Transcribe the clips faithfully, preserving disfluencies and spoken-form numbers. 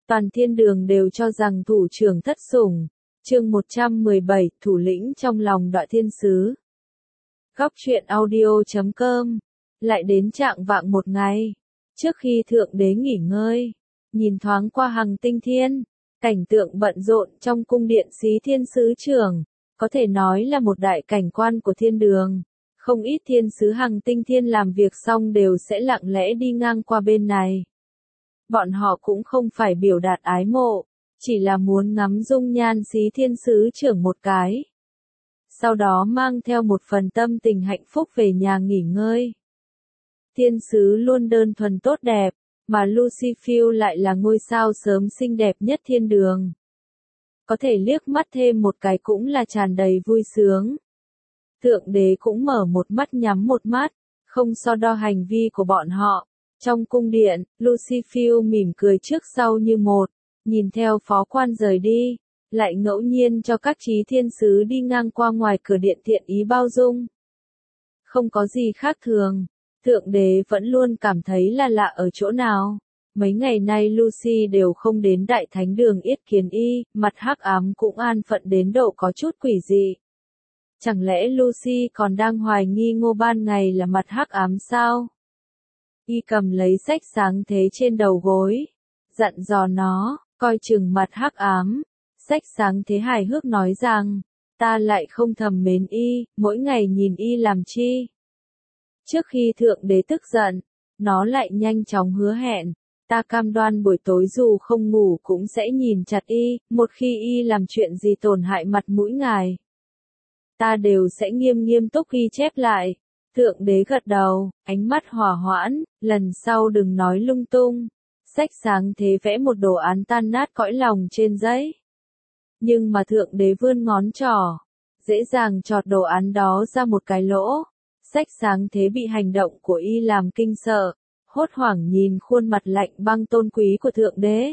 Toàn thiên đường đều cho rằng thủ trưởng thất sủng. Chương một trăm mười bảy, thủ lĩnh trong lòng Đoạ Thiên Sứ. Góc truyện audio chấm com. Lại đến trạng vạng một ngày, trước khi thượng đế nghỉ ngơi, nhìn thoáng qua hằng tinh thiên, cảnh tượng bận rộn trong cung điện Xí Thiên Sứ trưởng, có thể nói là một đại cảnh quan của thiên đường. Không ít thiên sứ hằng tinh thiên làm việc xong đều sẽ lặng lẽ đi ngang qua bên này. Bọn họ cũng không phải biểu đạt ái mộ, chỉ là muốn ngắm dung nhan Xí Thiên Sứ trưởng một cái. Sau đó mang theo một phần tâm tình hạnh phúc về nhà nghỉ ngơi. Thiên sứ luôn đơn thuần tốt đẹp, mà Lucifer lại là ngôi sao sớm xinh đẹp nhất thiên đường. Có thể liếc mắt thêm một cái cũng là tràn đầy vui sướng. Thượng đế cũng mở một mắt nhắm một mắt, không so đo hành vi của bọn họ. Trong cung điện, Lucifer mỉm cười trước sau như một, nhìn theo phó quan rời đi, lại ngẫu nhiên cho các trí thiên sứ đi ngang qua ngoài cửa điện thiện ý bao dung. Không có gì khác thường, thượng đế vẫn luôn cảm thấy là lạ ở chỗ nào. Mấy ngày nay Lucy đều không đến đại thánh đường yết kiến y, mặt hắc ám cũng an phận đến độ có chút quỷ dị. Chẳng lẽ Lucy còn đang hoài nghi Ngô Ban Ngày là mặt hắc ám sao? Y cầm lấy sách sáng thế trên đầu gối, dặn dò nó, coi chừng mặt hắc ám. Sách sáng thế hài hước nói rằng, ta lại không thầm mến y, mỗi ngày nhìn y làm chi. Trước khi thượng đế tức giận, nó lại nhanh chóng hứa hẹn, ta cam đoan buổi tối dù không ngủ cũng sẽ nhìn chặt y, một khi y làm chuyện gì tổn hại mặt mũi ngài. Ta đều sẽ nghiêm nghiêm túc ghi chép lại. Thượng đế gật đầu, ánh mắt hòa hoãn, lần sau đừng nói lung tung. Sách sáng thế vẽ một đồ án tan nát cõi lòng trên giấy. Nhưng mà thượng đế vươn ngón trỏ, dễ dàng chọt đồ án đó ra một cái lỗ. Sách sáng thế bị hành động của y làm kinh sợ, hốt hoảng nhìn khuôn mặt lạnh băng tôn quý của thượng đế.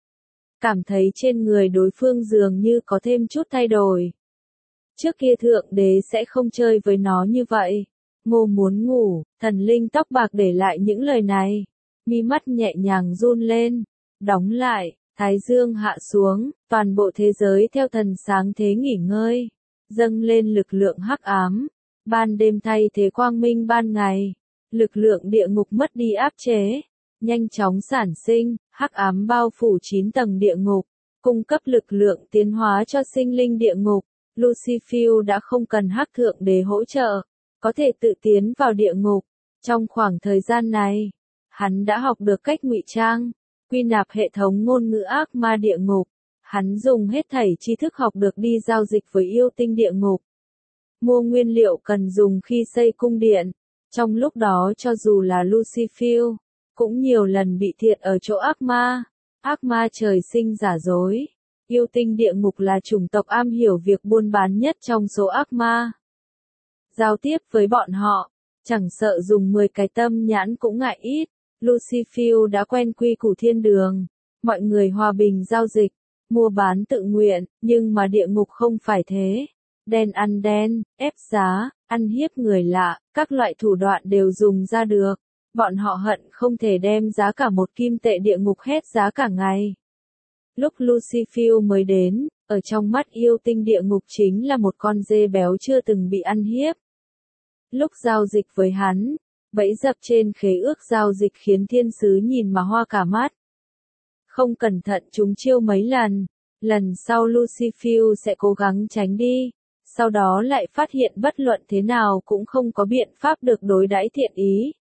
Cảm thấy trên người đối phương dường như có thêm chút thay đổi. Trước kia thượng đế sẽ không chơi với nó như vậy. Ngô muốn ngủ, thần linh tóc bạc để lại những lời này. Mi mắt nhẹ nhàng run lên, đóng lại, thái dương hạ xuống, toàn bộ thế giới theo thần sáng thế nghỉ ngơi, dâng lên lực lượng hắc ám, ban đêm thay thế quang minh ban ngày, lực lượng địa ngục mất đi áp chế, nhanh chóng sản sinh, hắc ám bao phủ chín tầng địa ngục, cung cấp lực lượng tiến hóa cho sinh linh địa ngục. Lucifer đã không cần hắc thượng đế hỗ trợ, có thể tự tiến vào địa ngục. Trong khoảng thời gian này, hắn đã học được cách ngụy trang, quy nạp hệ thống ngôn ngữ ác ma địa ngục. Hắn dùng hết thảy tri thức học được đi giao dịch với yêu tinh địa ngục. Mua nguyên liệu cần dùng khi xây cung điện. Trong lúc đó cho dù là Lucifer, cũng nhiều lần bị thiệt ở chỗ ác ma. Ác ma trời sinh giả dối. Yêu tinh địa ngục là chủng tộc am hiểu việc buôn bán nhất trong số ác ma. Giao tiếp với bọn họ, chẳng sợ dùng mười cái tâm nhãn cũng ngại ít. Lucifer đã quen quy củ thiên đường. Mọi người hòa bình giao dịch, mua bán tự nguyện, nhưng mà địa ngục không phải thế. Đen ăn đen, ép giá, ăn hiếp người lạ, các loại thủ đoạn đều dùng ra được. Bọn họ hận không thể đem giá cả một kim tệ địa ngục hết giá cả ngày. Lúc Lucifer mới đến, ở trong mắt yêu tinh địa ngục chính là một con dê béo chưa từng bị ăn hiếp. Lúc giao dịch với hắn, bẫy dập trên khế ước giao dịch khiến thiên sứ nhìn mà hoa cả mắt. Không cẩn thận chúng chiêu mấy lần, lần sau Lucifer sẽ cố gắng tránh đi, sau đó lại phát hiện bất luận thế nào cũng không có biện pháp được đối đãi thiện ý.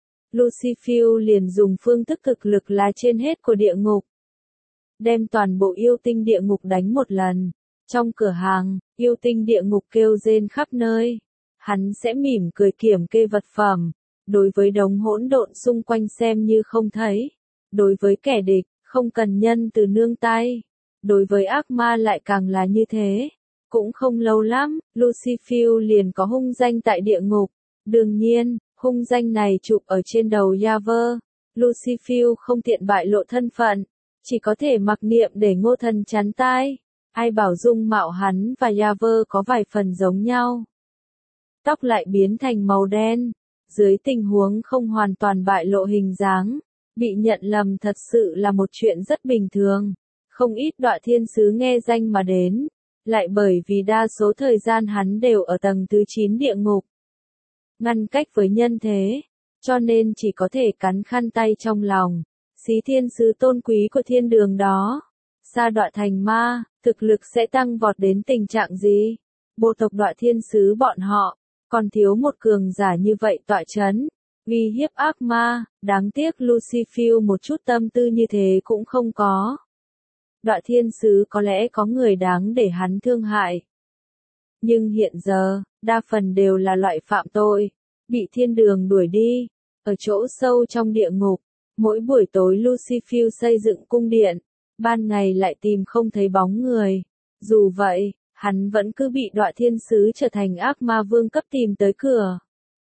Lucifer liền dùng phương thức thực lực là trên hết của địa ngục. Đem toàn bộ yêu tinh địa ngục đánh một lần. Trong cửa hàng, yêu tinh địa ngục kêu rên khắp nơi. Hắn sẽ mỉm cười kiểm kê vật phẩm. Đối với đống hỗn độn xung quanh xem như không thấy. Đối với kẻ địch, không cần nhân từ nương tay. Đối với ác ma lại càng là như thế. Cũng không lâu lắm, Lucifer liền có hung danh tại địa ngục. Đương nhiên, hung danh này chụp ở trên đầu Yaver. Lucifer không tiện bại lộ thân phận. Chỉ có thể mặc niệm để Ngô Thần chắn tai. Ai bảo dung mạo hắn và Yaver có vài phần giống nhau. Tóc lại biến thành màu đen. Dưới tình huống không hoàn toàn bại lộ hình dáng, Bị nhận lầm thật sự là một chuyện rất bình thường. Không ít Đọa Thiên Sứ nghe danh mà đến, lại bởi vì đa số thời gian hắn đều ở tầng thứ chín địa ngục, ngăn cách với nhân thế, cho nên chỉ có thể cắn khăn tay trong lòng. Xí thiên sứ tôn quý của thiên đường đó, sa đọa thành ma, thực lực sẽ tăng vọt đến tình trạng gì? Bộ tộc Đọa Thiên Sứ bọn họ, còn thiếu một cường giả như vậy tọa chấn, uy hiếp ác ma, đáng tiếc Lucifer một chút tâm tư như thế cũng không có. Đọa Thiên Sứ có lẽ có người đáng để hắn thương hại. Nhưng hiện giờ, đa phần đều là loại phạm tội, bị thiên đường đuổi đi, ở chỗ sâu trong địa ngục. Mỗi buổi tối Lucifer xây dựng cung điện, ban ngày lại tìm không thấy bóng người. Dù vậy, hắn vẫn cứ bị Đọa Thiên Sứ trở thành ác ma vương cấp tìm tới cửa.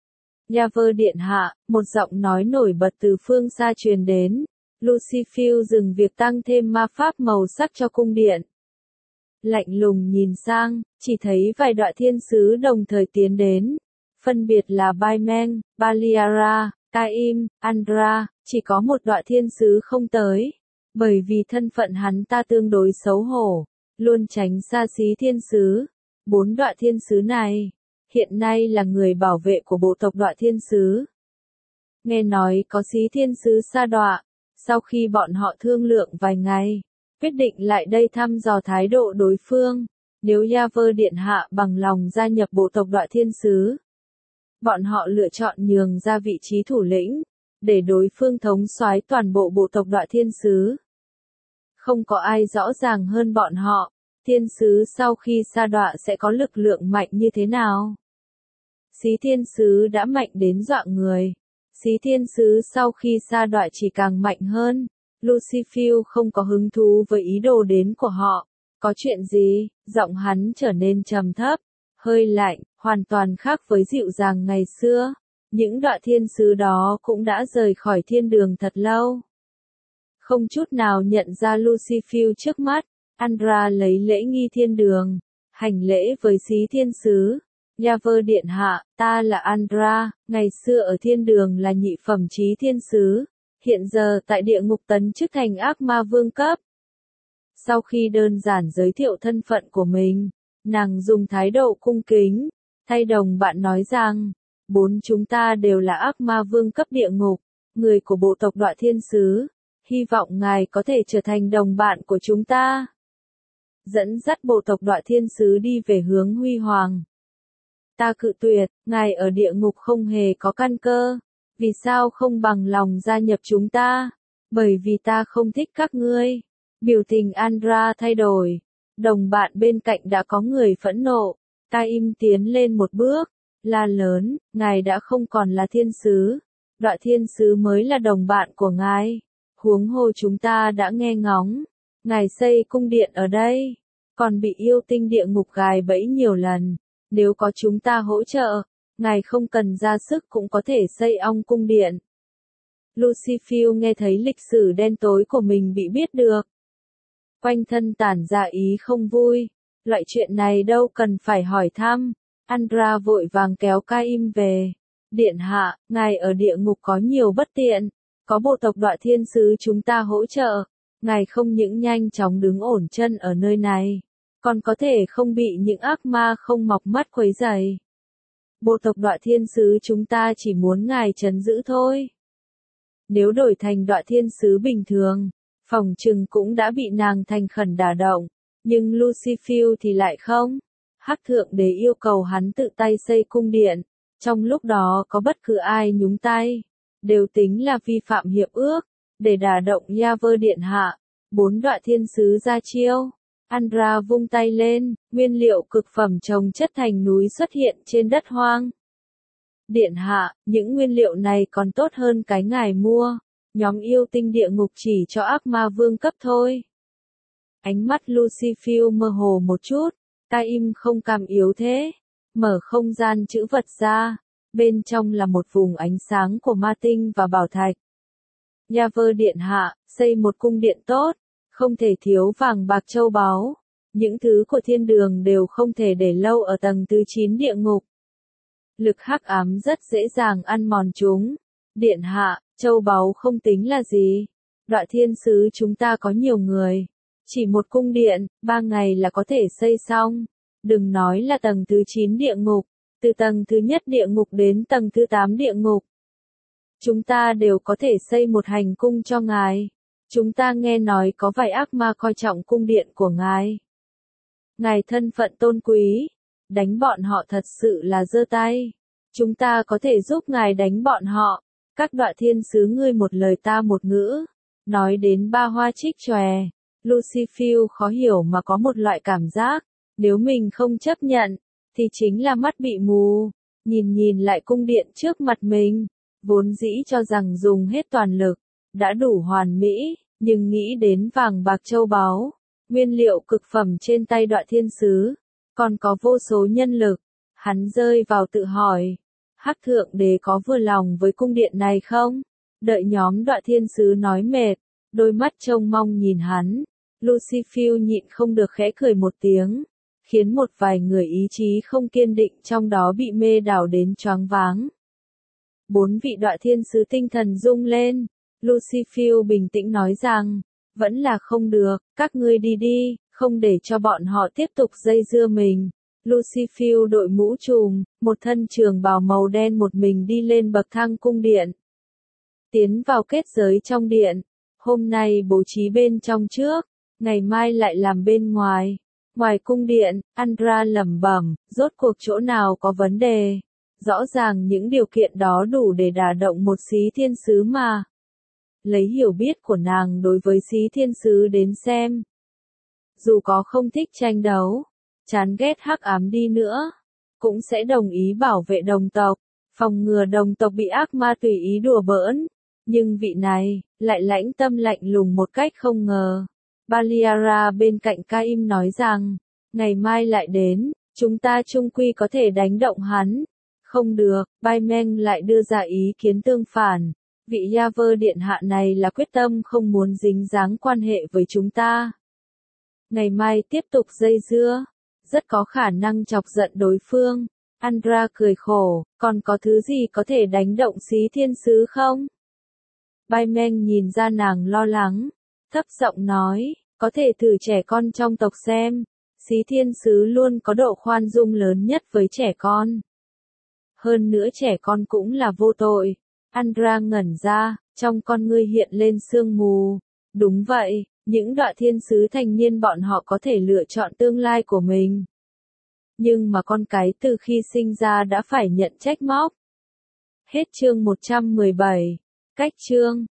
Yaver điện hạ, một giọng nói nổi bật từ phương xa truyền đến. Lucifer dừng việc tăng thêm ma pháp màu sắc cho cung điện. Lạnh lùng nhìn sang, chỉ thấy vài Đọa Thiên Sứ đồng thời tiến đến. Phân biệt là Baimen, Baliara, Caim, Andra, chỉ có một Đọa Thiên Sứ không tới. Bởi vì thân phận hắn ta tương đối xấu hổ, luôn tránh xa Xí Thiên Sứ. Bốn Đọa Thiên Sứ này, hiện nay là người bảo vệ của bộ tộc Đọa Thiên Sứ. Nghe nói có Xí Thiên Sứ sa đọa, sau khi bọn họ thương lượng vài ngày, quyết định lại đây thăm dò thái độ đối phương. Nếu Yaver điện hạ bằng lòng gia nhập bộ tộc Đọa Thiên Sứ, bọn họ lựa chọn nhường ra vị trí thủ lĩnh, để đối phương thống soái toàn bộ bộ tộc Đọa Thiên Sứ. Không có ai rõ ràng hơn bọn họ, Thiên Sứ sau khi sa đọa sẽ có lực lượng mạnh như thế nào. Xí Thiên Sứ đã mạnh đến dọa người. Xí Thiên Sứ sau khi sa đọa chỉ càng mạnh hơn. Lucifer không có hứng thú với ý đồ đến của họ. Có chuyện gì? Giọng hắn trở nên trầm thấp, hơi lạnh, hoàn toàn khác với dịu dàng ngày xưa. Những Đọa Thiên Sứ đó cũng đã rời khỏi thiên đường thật lâu. Không chút nào nhận ra Lucifer trước mắt, Andra lấy lễ nghi thiên đường, hành lễ với Xí Thiên Sứ. Yaver điện hạ, ta là Andra, ngày xưa ở thiên đường là nhị phẩm chí thiên sứ, hiện giờ tại địa ngục tấn chức thành ác ma vương cấp. Sau khi đơn giản giới thiệu thân phận của mình, nàng dùng thái độ cung kính, thay đồng bạn nói rằng, bốn chúng ta đều là ác ma vương cấp địa ngục, người của bộ tộc Đọa Thiên Sứ, hy vọng ngài có thể trở thành đồng bạn của chúng ta. Dẫn dắt bộ tộc Đọa Thiên Sứ đi về hướng huy hoàng. Ta cự tuyệt, ngài ở địa ngục không hề có căn cơ, vì sao không bằng lòng gia nhập chúng ta? Bởi vì ta không thích các ngươi. Biểu tình Andra thay đổi, đồng bạn bên cạnh đã có người phẫn nộ, ta im tiến lên một bước, la lớn, ngài đã không còn là thiên sứ, Đọa Thiên Sứ mới là đồng bạn của ngài, huống hồ chúng ta đã nghe ngóng, ngài xây cung điện ở đây, còn bị yêu tinh địa ngục gài bẫy nhiều lần. Nếu có chúng ta hỗ trợ, ngài không cần ra sức cũng có thể xây ong cung điện. Lucifer nghe thấy lịch sử đen tối của mình bị biết được. Quanh thân tản ra ý không vui. Loại chuyện này đâu cần phải hỏi thăm. Andra vội vàng kéo Caim về. Điện hạ, ngài ở địa ngục có nhiều bất tiện. Có bộ tộc Đọa Thiên Sứ chúng ta hỗ trợ. Ngài không những nhanh chóng đứng ổn chân ở nơi này, còn có thể không bị những ác ma không mọc mắt quấy rầy. Bộ tộc Đọa Thiên Sứ chúng ta chỉ muốn ngài trấn giữ thôi. Nếu đổi thành Đọa Thiên Sứ bình thường, phỏng chừng cũng đã bị nàng thành khẩn đả động, nhưng Lucifer thì lại không. Hắc Thượng Đế yêu cầu hắn tự tay xây cung điện, trong lúc đó có bất cứ ai nhúng tay, đều tính là vi phạm hiệp ước, để đả động Yaver điện hạ. Bốn Đọa Thiên Sứ ra chiêu. Andra vung tay lên, nguyên liệu cực phẩm trồng chất thành núi xuất hiện trên đất hoang. Điện hạ, những nguyên liệu này còn tốt hơn cái ngài mua, nhóm yêu tinh địa ngục chỉ cho ác ma vương cấp thôi. Ánh mắt Lucifer mơ hồ một chút, Caim không cam yếu thế, mở không gian chữ vật ra, bên trong là một vùng ánh sáng của ma tinh và bảo thạch. Yaver điện hạ, xây một cung điện tốt, không thể thiếu vàng bạc châu báu, những thứ của thiên đường đều không thể để lâu ở tầng thứ chín địa ngục. Lực hắc ám rất dễ dàng ăn mòn chúng. Điện hạ, Châu báu không tính là gì. Đoạ thiên sứ chúng ta có nhiều người. Chỉ một cung điện, ba ngày là có thể xây xong. Đừng nói là tầng thứ chín địa ngục, từ tầng thứ nhất địa ngục đến tầng thứ tám địa ngục. Chúng ta đều có thể xây một hành cung cho ngài. Chúng ta nghe nói có vài ác ma coi trọng cung điện của ngài. Ngài thân phận tôn quý, đánh bọn họ thật sự là giơ tay. Chúng ta có thể giúp ngài đánh bọn họ. Các đoạ thiên sứ ngươi một lời ta một ngữ. Nói đến ba hoa trích chòe, Lucifer khó hiểu mà có một loại cảm giác, nếu mình không chấp nhận, thì chính là mắt bị mù. Nhìn nhìn lại cung điện trước mặt mình, vốn dĩ cho rằng dùng hết toàn lực, đã đủ hoàn mỹ, nhưng nghĩ đến vàng bạc châu báu, nguyên liệu cực phẩm trên tay đoạ thiên sứ, còn có vô số nhân lực, hắn rơi vào tự hỏi, Hắc Thượng Đế có vừa lòng với cung điện này không? Đợi nhóm đoạ thiên sứ nói mệt, đôi mắt trông mong nhìn hắn, Lucifer nhịn không được khẽ cười một tiếng, khiến một vài người ý chí không kiên định trong đó bị mê đảo đến choáng váng. Bốn vị đoạ thiên sứ tinh thần rung lên, Lucifer bình tĩnh nói rằng, vẫn là không được, các ngươi đi đi, không để cho bọn họ tiếp tục dây dưa mình. Lucifer đội mũ trùm, một thân trường bào màu đen một mình đi lên bậc thang cung điện. Tiến vào kết giới trong điện, hôm nay bố trí bên trong trước, ngày mai lại làm bên ngoài. Ngoài cung điện, Andra lẩm bẩm, rốt cuộc chỗ nào có vấn đề. Rõ ràng những điều kiện đó đủ để đả động một xí thiên sứ mà. Lấy hiểu biết của nàng đối với xí thiên sứ đến xem. Dù có không thích tranh đấu, chán ghét hắc ám đi nữa, cũng sẽ đồng ý bảo vệ đồng tộc, phòng ngừa đồng tộc bị ác ma tùy ý đùa bỡn. Nhưng vị này, lại lãnh tâm lạnh lùng một cách không ngờ. Baliara bên cạnh Caim nói rằng, ngày mai lại đến, chúng ta chung quy có thể đánh động hắn. Không được, Baimeng lại đưa ra ý kiến tương phản. Vị Yaver điện hạ này là quyết tâm không muốn dính dáng quan hệ với chúng ta. Ngày mai tiếp tục dây dưa, rất có khả năng chọc giận đối phương. Andra cười khổ, còn có thứ gì có thể đánh động xí thiên sứ không? Baimeng nhìn ra nàng lo lắng, thấp giọng nói, có thể thử trẻ con trong tộc xem. Xí thiên sứ luôn có độ khoan dung lớn nhất với trẻ con. Hơn nữa trẻ con cũng là vô tội. Andra ngẩn ra, trong con ngươi hiện lên sương mù. Đúng vậy, những đoạ thiên sứ thành niên bọn họ có thể lựa chọn tương lai của mình. Nhưng mà con cái từ khi sinh ra đã phải nhận trách móc. Hết chương một trăm mười bảy. Cách chương